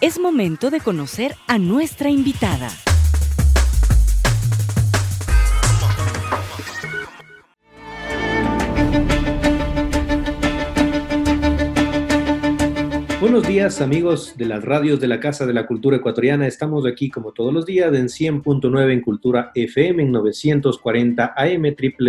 Es momento de conocer a nuestra invitada. Buenos días, amigos de las radios de la Casa de la Cultura Ecuatoriana. Estamos aquí como todos los días en 100.9 en Cultura FM, en 940 AM,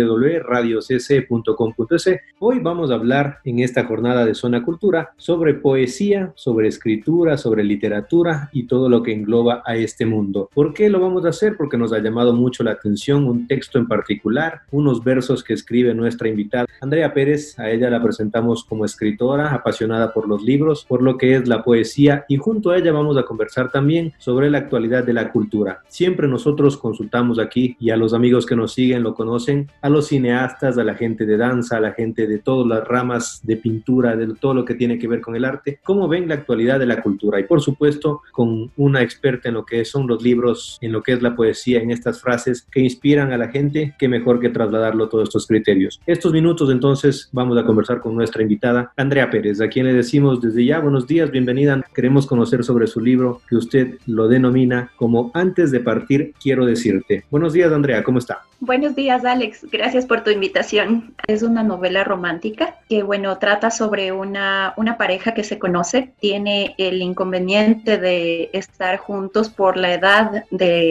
www.radiocc.com.es. Hoy vamos a hablar en esta jornada de Zona Cultura sobre poesía, sobre escritura, sobre literatura y todo lo que engloba a este mundo. ¿Por qué lo vamos a hacer? Porque nos ha llamado mucho la atención un texto en particular, unos versos que escribe nuestra invitada Andrea Pérez. A ella la presentamos como escritora, apasionada por los libros, por lo que es la poesía, y junto a ella vamos a conversar también sobre la actualidad de la cultura. Siempre nosotros consultamos aquí, y a los amigos que nos siguen lo conocen, a los cineastas, a la gente de danza, a la gente de todas las ramas de pintura, de todo lo que tiene que ver con el arte, cómo ven la actualidad de la cultura, y por supuesto con una experta en lo que son los libros, en lo que es la poesía, en estas frases que inspiran a la gente. Qué mejor que trasladarlo todos estos criterios. Estos minutos entonces vamos a conversar con nuestra invitada Andrea Pérez, a quien le decimos desde ya buenos días, bienvenida. Queremos conocer sobre su libro, que usted lo denomina como Antes de partir quiero decirte. Buenos días, Andrea, ¿cómo está? Buenos días, Alex. Gracias por tu invitación. Es una novela romántica que, trata sobre una pareja que se conoce. Tiene el inconveniente de estar juntos por la edad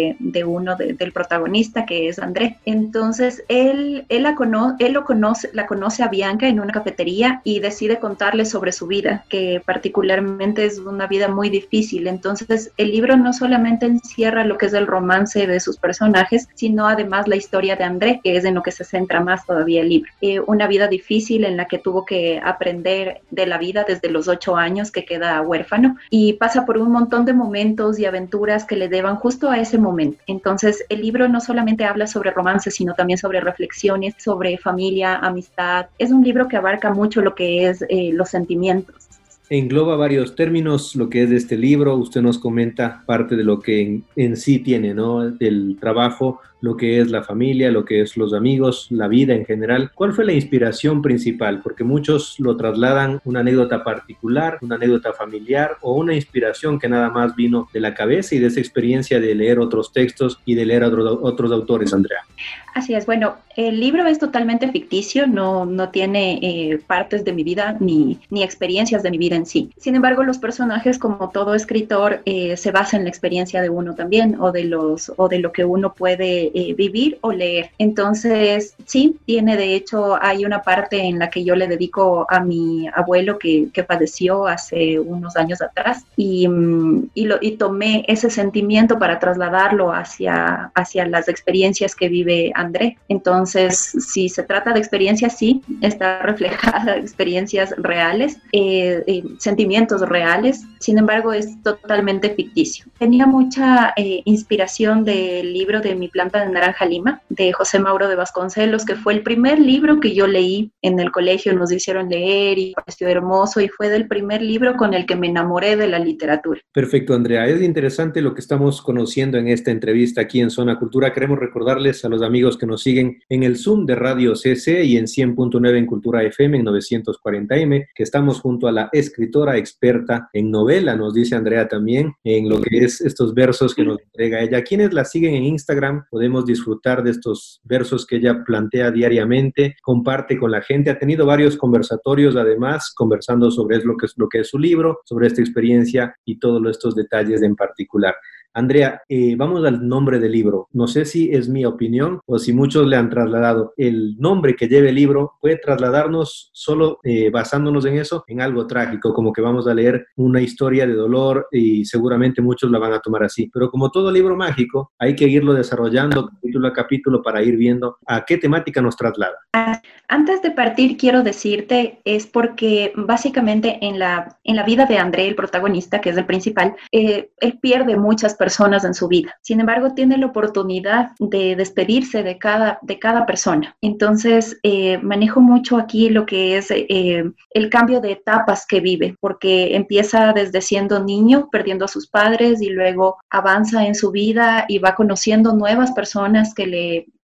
del protagonista, que es André. Entonces, la conoce a Bianca en una cafetería y decide contarle sobre su vida, que particularmente es una vida muy difícil. Entonces, el libro no solamente encierra lo que es el romance de sus personajes, sino además la historia de André, que es en lo que se centra más todavía el libro. Una vida difícil en la que tuvo que aprender de la vida desde los 8 años, que queda huérfano, y pasa por un montón de momentos y aventuras que le llevan justo a ese momento. Entonces, el libro no solamente habla sobre romance, sino también sobre reflexiones, sobre familia, amistad. Es un libro que abarca mucho lo que es los sentimientos. Engloba varios términos lo que es de este libro. Usted nos comenta parte de lo que en sí tiene, ¿no? Del trabajo, lo que es la familia, lo que es los amigos, la vida en general. ¿Cuál fue la inspiración principal? Porque muchos lo trasladan una anécdota particular, una anécdota familiar o una inspiración que nada más vino de la cabeza y de esa experiencia de leer otros textos y de leer a otros autores, Andrea. Así es. El libro es totalmente ficticio, no tiene partes de mi vida ni experiencias de mi vida en sí. Sin embargo, los personajes, como todo escritor, se basan en la experiencia de uno también, o de lo que uno puede vivir o leer. Entonces, sí, de hecho, hay una parte en la que yo le dedico a mi abuelo que padeció hace unos años atrás, y tomé ese sentimiento para trasladarlo hacia las experiencias que vive André. Entonces, si se trata de experiencias, sí, está reflejada experiencias reales, sentimientos reales. Sin embargo, es totalmente ficticio. Tenía mucha inspiración del libro de Mi planta de naranja lima, de José Mauro de Vasconcelos, que fue el primer libro que yo leí en el colegio. Nos hicieron leer y pareció hermoso, y fue del primer libro con el que me enamoré de la literatura. Perfecto, Andrea. Es interesante lo que estamos conociendo en esta entrevista aquí en Zona Cultura. Queremos recordarles a los amigos que nos siguen en el Zoom de Radio CC y en 100.9 en Cultura FM, en 940M, que estamos junto a la escritora experta en novela, nos dice Andrea también, en lo que es estos versos que nos entrega ella. Quienes la siguen en Instagram, podemos disfrutar de estos versos que ella plantea diariamente, comparte con la gente. Ha tenido varios conversatorios, además, conversando sobre lo que es su libro, sobre esta experiencia y todos estos detalles en particular. Andrea, vamos al nombre del libro. No sé si es mi opinión o si muchos le han trasladado. El nombre que lleva el libro puede trasladarnos solo basándonos en eso, en algo trágico, como que vamos a leer una historia de dolor, y seguramente muchos la van a tomar así. Pero como todo libro mágico, hay que irlo desarrollando capítulo a capítulo para ir viendo a qué temática nos traslada. Antes de partir, quiero decirte, es porque básicamente en la vida de André, el protagonista, que es el principal, él pierde muchas personas en su vida. Sin embargo, tiene la oportunidad de despedirse de cada persona. Entonces, manejo mucho aquí lo que es el cambio de etapas que vive, porque empieza desde siendo niño, perdiendo a sus padres, y luego avanza en su vida y va conociendo nuevas personas que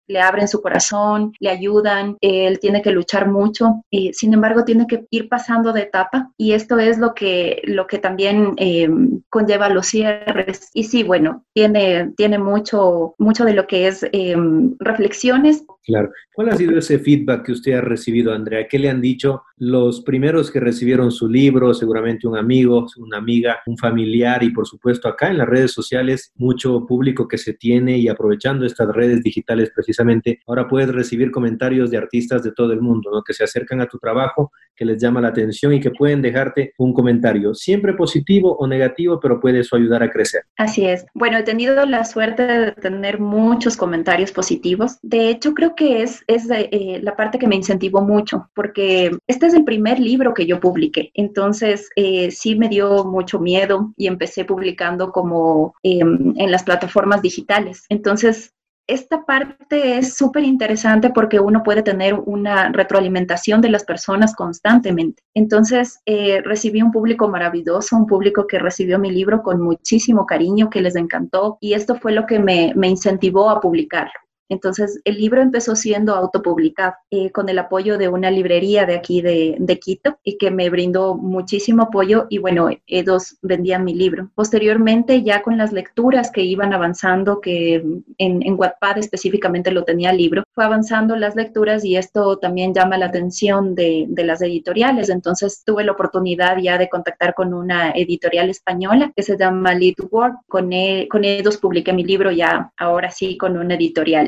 le abren su corazón, le ayudan, él tiene que luchar mucho, sin embargo tiene que ir pasando de etapa y esto es lo que también conlleva los cierres. Y sí, bueno, tiene mucho de lo que es reflexiones. Claro. ¿Cuál ha sido ese feedback que usted ha recibido, Andrea? ¿Qué le han dicho los primeros que recibieron su libro? Seguramente un amigo, una amiga, un familiar y por supuesto acá en las redes sociales, mucho público que se tiene y aprovechando estas redes digitales precisamente, ahora puedes recibir comentarios de artistas de todo el mundo, ¿no? Que se acercan a tu trabajo, que les llama la atención y que pueden dejarte un comentario, siempre positivo o negativo, pero puede eso ayudar a crecer. Así es. Bueno, he tenido la suerte de tener muchos comentarios positivos. De hecho, creo que es la parte que me incentivó mucho, porque este es el primer libro que yo publiqué. Entonces, sí me dio mucho miedo y empecé publicando como en las plataformas digitales. Entonces, esta parte es súper interesante porque uno puede tener una retroalimentación de las personas constantemente. Entonces, recibí un público maravilloso, un público que recibió mi libro con muchísimo cariño, que les encantó, y esto fue lo que me incentivó a publicarlo. Entonces, el libro empezó siendo autopublicado con el apoyo de una librería de aquí de Quito y que me brindó muchísimo apoyo y bueno, ellos vendían mi libro. Posteriormente, ya con las lecturas que iban avanzando, que en Wattpad específicamente lo tenía el libro, fue avanzando las lecturas y esto también llama la atención de las editoriales. Entonces, tuve la oportunidad ya de contactar con una editorial española que se llama Lead Work. Con ellos publiqué mi libro ya, ahora sí, con una editorial.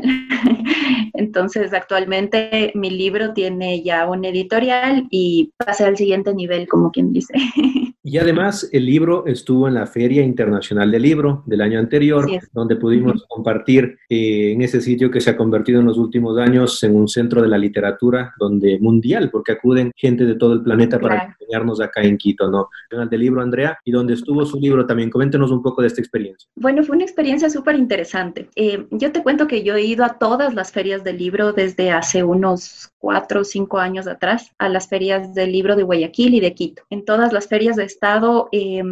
Entonces, actualmente mi libro tiene ya un editorial y pasé al siguiente nivel, como quien dice. Y además, el libro estuvo en la Feria Internacional del Libro del año anterior, donde pudimos compartir en ese sitio que se ha convertido en los últimos años en un centro de la literatura mundial, porque acuden gente de todo el planeta para acompañarnos acá en Quito, ¿no? Del libro, Andrea, y donde estuvo su libro también. Coméntenos un poco de esta experiencia. Bueno, fue una experiencia súper interesante. Yo te cuento que yo he ido a todas las ferias del libro desde hace unos 4 o 5 años atrás, a las ferias del libro de Guayaquil y de Quito. En todas las ferias he estado,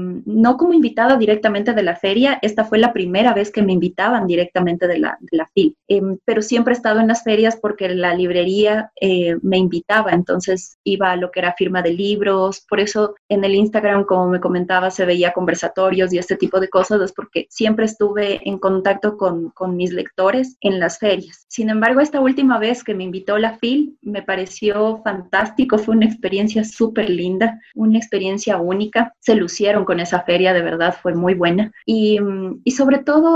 no como invitada directamente de la feria, esta fue la primera vez que me invitaban directamente de la FIL, pero siempre he estado en las ferias porque la librería me invitaba, entonces iba a lo que era firma de libros, por eso en el Instagram, como me comentaba, se veía conversatorios y este tipo de cosas, es porque siempre estuve en contacto con mis lectores en las ferias. Sin embargo, esta última vez que me invitó la FIL, me pareció fantástico, fue una experiencia súper linda, una experiencia única, se lucieron con esa feria, de verdad fue muy buena y sobre todo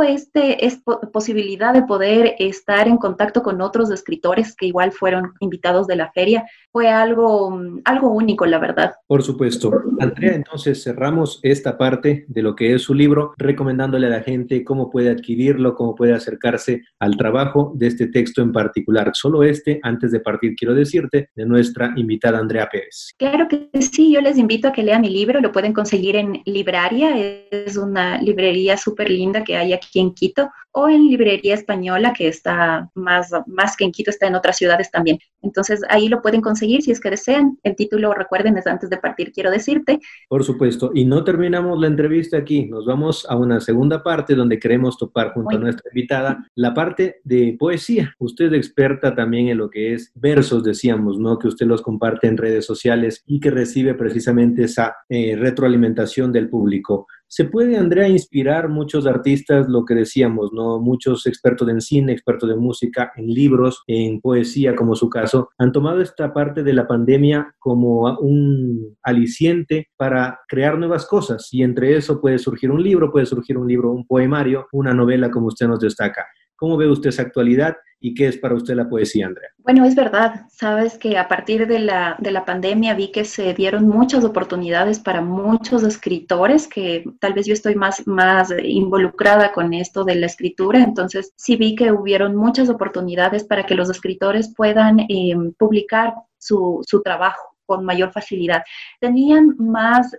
posibilidad de poder estar en contacto con otros escritores que igual fueron invitados de la feria, fue algo único, la verdad. Por supuesto. Andrea, entonces cerramos esta parte de lo que es su libro, recomendándole a la gente cómo puede adquirirlo, cómo puede acercarse al trabajo de este texto en particular. Solo antes de partir, quiero decirte, de nuestra invitada Andrea Pérez. Claro que sí, yo les invito a que lean mi libro, lo pueden conseguir en Libraria, es una librería súper linda que hay aquí en Quito, o en Librería Española, que está más que en Quito, está en otras ciudades también. Entonces, ahí lo pueden conseguir si es que desean. El título, recuerden, es Antes de partir, quiero decirte. Por supuesto. Y no terminamos la entrevista aquí. Nos vamos a una segunda parte donde queremos topar junto a nuestra invitada la parte de poesía. Usted es experta también en lo que es versos, decíamos, ¿no? Que usted los comparte en redes sociales y que recibe precisamente esa retroalimentación del público. ¿Se puede, Andrea, inspirar muchos artistas, lo que decíamos, ¿no? Muchos expertos en cine, expertos de música, en libros, en poesía, como su caso, han tomado esta parte de la pandemia como un aliciente para crear nuevas cosas y entre eso puede surgir un libro, un poemario, una novela, como usted nos destaca. ¿Cómo ve usted esa actualidad y qué es para usted la poesía, Andrea? Bueno, es verdad. Sabes que a partir de la pandemia vi que se dieron muchas oportunidades para muchos escritores, que tal vez yo estoy más involucrada con esto de la escritura, entonces sí vi que hubieron muchas oportunidades para que los escritores puedan publicar su trabajo con mayor facilidad. Tenían más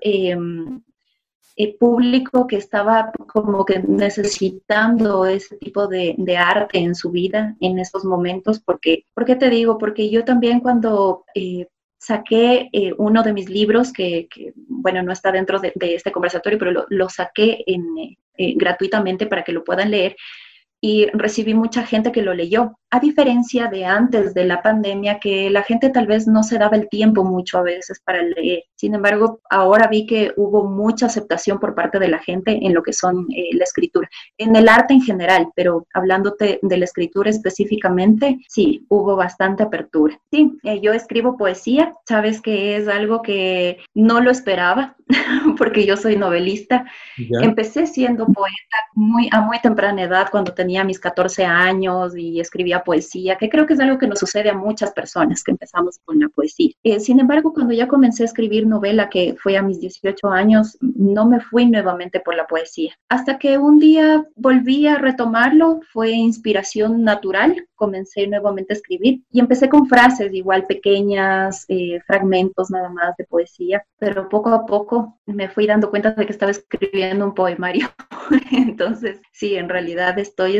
público que estaba como que necesitando ese tipo de arte en su vida en estos momentos. ¿Por qué te digo? Porque yo también cuando saqué uno de mis libros, que bueno, no está dentro de este conversatorio, pero lo saqué gratuitamente para que lo puedan leer. y recibí mucha gente que lo leyó. A diferencia de antes de la pandemia, que la gente tal vez no se daba el tiempo mucho a veces para leer. Sin embargo, ahora vi que hubo mucha aceptación por parte de la gente en lo que son la escritura, en el arte en general, pero hablándote de la escritura específicamente, sí, hubo bastante apertura. Sí, yo escribo poesía, sabes que es algo que no lo esperaba, porque yo soy novelista. ¿Ya? Empecé siendo poeta a muy temprana edad, cuando tenía mis 14 años y escribía poesía, que creo que es algo que nos sucede a muchas personas que empezamos con la poesía. Sin embargo, cuando ya comencé a escribir novela, que fue a mis 18 años, no me fui nuevamente por la poesía. Hasta que un día volví a retomarlo, fue inspiración natural, comencé nuevamente a escribir y empecé con frases igual pequeñas, fragmentos nada más de poesía, pero poco a poco me fui dando cuenta de que estaba escribiendo un poemario. Entonces, sí, en realidad estuve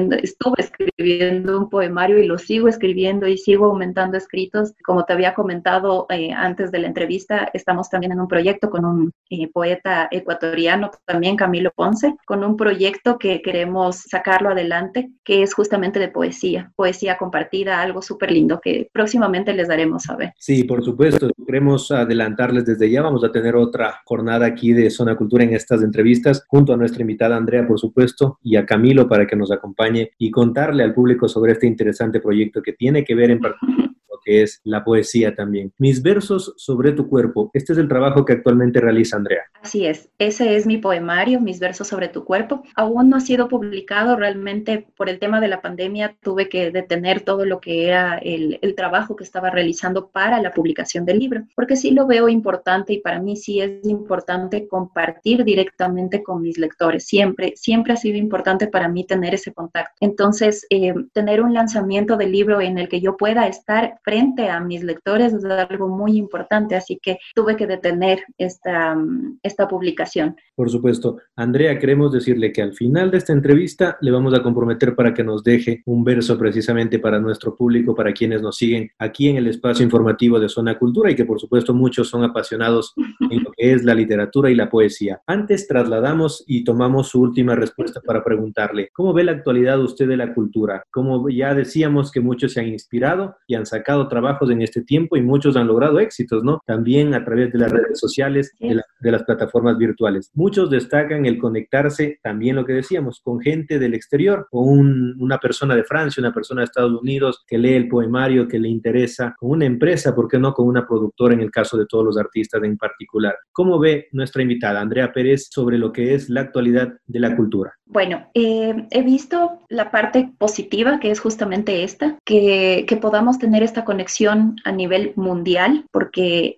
escribiendo un poemario y lo sigo escribiendo y sigo aumentando escritos. Como te había comentado antes de la entrevista, estamos también en un proyecto con un poeta ecuatoriano, también Camilo Ponce, con un proyecto que queremos sacarlo adelante, que es justamente de poesía compartida, algo súper lindo que próximamente les daremos a ver. Sí, por supuesto. Queremos adelantarles desde ya. Vamos a tener otra jornada aquí de Zona Cultura en estas entrevistas, junto a nuestra invitada Andrea, por supuesto, y a Camilo para que nos acompañe y contarle al público sobre este interesante proyecto que tiene que ver en particular que es la poesía también. Mis versos sobre tu cuerpo. Este es el trabajo que actualmente realiza Andrea. Así es, ese es mi poemario, Mis versos sobre tu cuerpo. Aún no ha sido publicado, realmente por el tema de la pandemia tuve que detener todo lo que era el trabajo que estaba realizando para la publicación del libro, porque sí lo veo importante y para mí sí es importante compartir directamente con mis lectores. Siempre ha sido importante para mí tener ese contacto. Entonces, tener un lanzamiento del libro en el que yo pueda estar frente a mis lectores es algo muy importante, así que tuve que detener esta publicación. Por supuesto. Andrea, queremos decirle que al final de esta entrevista le vamos a comprometer para que nos deje un verso precisamente para nuestro público, para quienes nos siguen aquí en el espacio informativo de Zona Cultura y que por supuesto muchos son apasionados en lo que es la literatura y la poesía. Antes trasladamos y tomamos su última respuesta para preguntarle, ¿cómo ve la actualidad usted de la cultura? Como ya decíamos que muchos se han inspirado y han sacado trabajos en este tiempo y muchos han logrado éxitos, ¿no? También a través de las redes sociales, de las plataformas virtuales. Muchos destacan el conectarse, también lo que decíamos, con gente del exterior, con una persona de Francia, una persona de Estados Unidos que lee el poemario, que le interesa, con una empresa, ¿por qué no con una productora en el caso de todos los artistas en particular? ¿Cómo ve nuestra invitada, Andrea Pérez, sobre lo que es la actualidad de la cultura? Bueno, he visto la parte positiva, que es justamente esta, que podamos tener esta conexión a nivel mundial, porque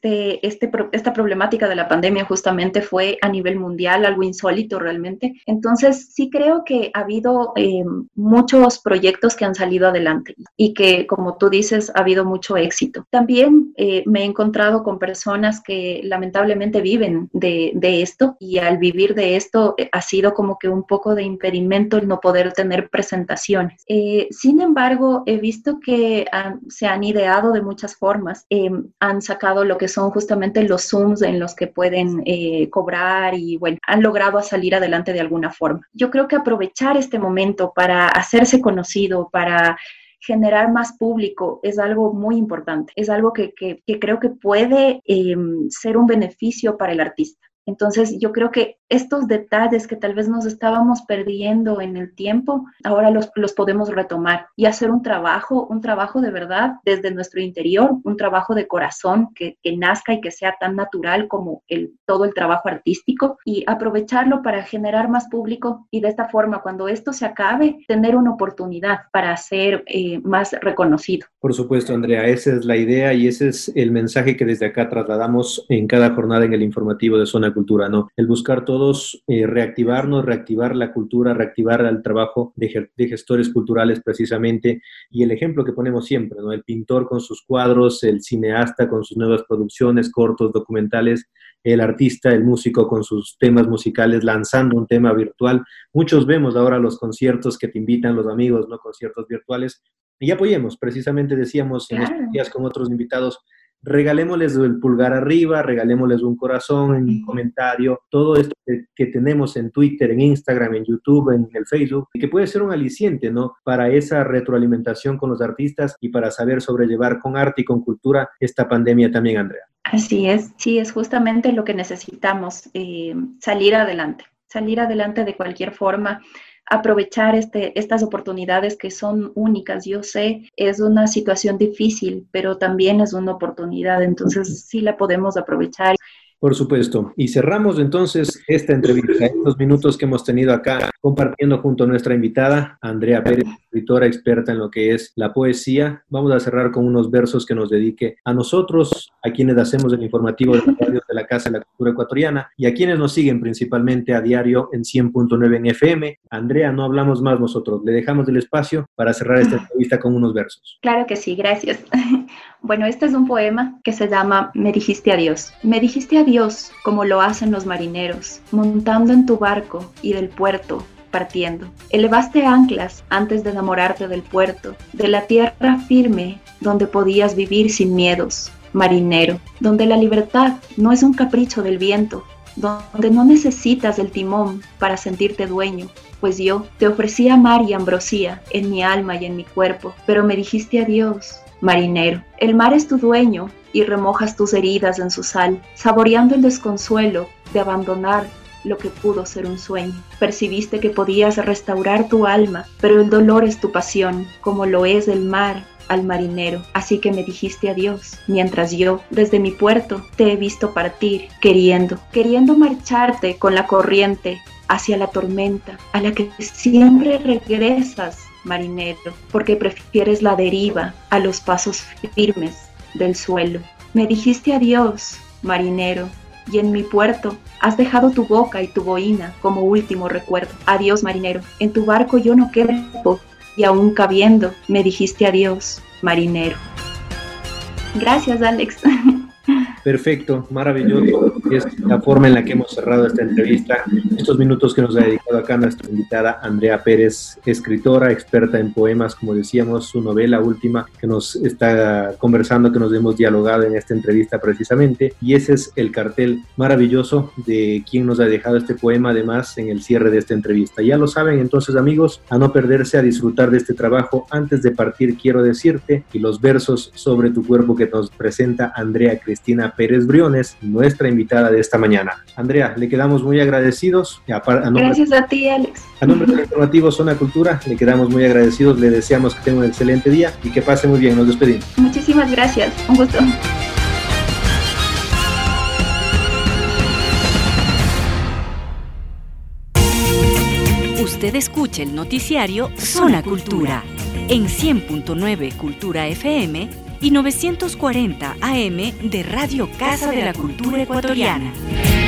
esta problemática de la pandemia justamente fue a nivel mundial, algo insólito realmente. Entonces, sí creo que ha habido muchos proyectos que han salido adelante y que, como tú dices, ha habido mucho éxito. También me he encontrado con personas que lamentablemente viven de esto y al vivir de esto ha sido como que un poco de impedimento el no poder tener presentaciones. Sin embargo, he visto que se han ideado de muchas formas, han sacado lo que son justamente los Zooms en los que pueden cobrar y bueno, han logrado salir adelante de alguna forma. Yo creo que aprovechar este momento para hacerse conocido, para generar más público es algo muy importante, es algo que creo que puede ser un beneficio para el artista. Entonces, yo creo que estos detalles que tal vez nos estábamos perdiendo en el tiempo, ahora los podemos retomar y hacer un trabajo de verdad desde nuestro interior, un trabajo de corazón que nazca y que sea tan natural como todo el trabajo artístico y aprovecharlo para generar más público y de esta forma, cuando esto se acabe, tener una oportunidad para ser más reconocido. Por supuesto, Andrea, esa es la idea y ese es el mensaje que desde acá trasladamos en cada jornada en el informativo de Zona Cultura, ¿no? El buscar todos reactivarnos, reactivar la cultura, reactivar el trabajo de gestores culturales precisamente y el ejemplo que ponemos siempre, ¿no? El pintor con sus cuadros, el cineasta con sus nuevas producciones, cortos, documentales, el artista, el músico con sus temas musicales, lanzando un tema virtual. Muchos vemos ahora los conciertos que te invitan los amigos, ¿no? Conciertos virtuales. Y apoyemos, precisamente decíamos en estos días con otros invitados, regalémosles el pulgar arriba, regalémosles un corazón en un comentario, todo esto que tenemos en Twitter, en Instagram, en YouTube, en el Facebook, y que puede ser un aliciente, ¿no? Para esa retroalimentación con los artistas y para saber sobrellevar con arte y con cultura esta pandemia también, Andrea. Así es, sí, es justamente lo que necesitamos, salir adelante de cualquier forma, aprovechar estas oportunidades que son únicas. Yo sé, es una situación difícil, pero también es una oportunidad, entonces sí la podemos aprovechar. Por supuesto. Y cerramos entonces esta entrevista, estos minutos que hemos tenido acá compartiendo junto a nuestra invitada, Andrea Pérez, escritora experta en lo que es la poesía. Vamos a cerrar con unos versos que nos dedique a nosotros, a quienes hacemos el informativo de la radio de la Casa de la Cultura Ecuatoriana y a quienes nos siguen principalmente a diario en 100.9 en FM. Andrea, no hablamos más nosotros, le dejamos el espacio para cerrar esta entrevista con unos versos. Claro que sí, gracias. Bueno, este es un poema que se llama Me dijiste adiós. Me dijiste adiós como lo hacen los marineros, montando en tu barco y del puerto partiendo. Elevaste anclas antes de enamorarte del puerto, de la tierra firme donde podías vivir sin miedos, marinero, donde la libertad no es un capricho del viento, donde no necesitas el timón para sentirte dueño, pues yo te ofrecía mar y ambrosía en mi alma y en mi cuerpo, pero me dijiste adiós, marinero. El mar es tu dueño y remojas tus heridas en su sal, saboreando el desconsuelo de abandonar lo que pudo ser un sueño. Percibiste que podías restaurar tu alma, pero el dolor es tu pasión, como lo es el mar al marinero. Así que me dijiste adiós, mientras yo, desde mi puerto, te he visto partir, queriendo marcharte con la corriente hacia la tormenta, a la que siempre regresas, marinero, porque prefieres la deriva a los pasos firmes del suelo. Me dijiste adiós, marinero, y en mi puerto has dejado tu boca y tu boina como último recuerdo. Adiós, marinero, en tu barco yo no quepo, y aún cabiendo me dijiste adiós, marinero. Gracias, Alex. Perfecto, maravilloso. Es la forma en la que hemos cerrado esta entrevista. Estos minutos que nos ha dedicado acá nuestra invitada Andrea Pérez, escritora, experta en poemas, como decíamos, su novela última que nos está conversando, que nos hemos dialogado en esta entrevista precisamente. Y ese es el cartel maravilloso de quien nos ha dejado este poema, además, en el cierre de esta entrevista. Ya lo saben, entonces, amigos, a no perderse, a disfrutar de este trabajo. Antes de partir, quiero decirte y los versos sobre tu cuerpo que nos presenta Andrea Cristina Pérez Briones, nuestra invitada de esta mañana. Andrea, le quedamos muy agradecidos. Gracias a ti, Alex. A nombre del informativo Zona Cultura, le quedamos muy agradecidos, le deseamos que tenga un excelente día y que pase muy bien. Nos despedimos. Muchísimas gracias, un gusto. Usted escucha el noticiario Zona Cultura en 100.9 Cultura FM y 940 AM de Radio Casa de la Cultura Ecuatoriana.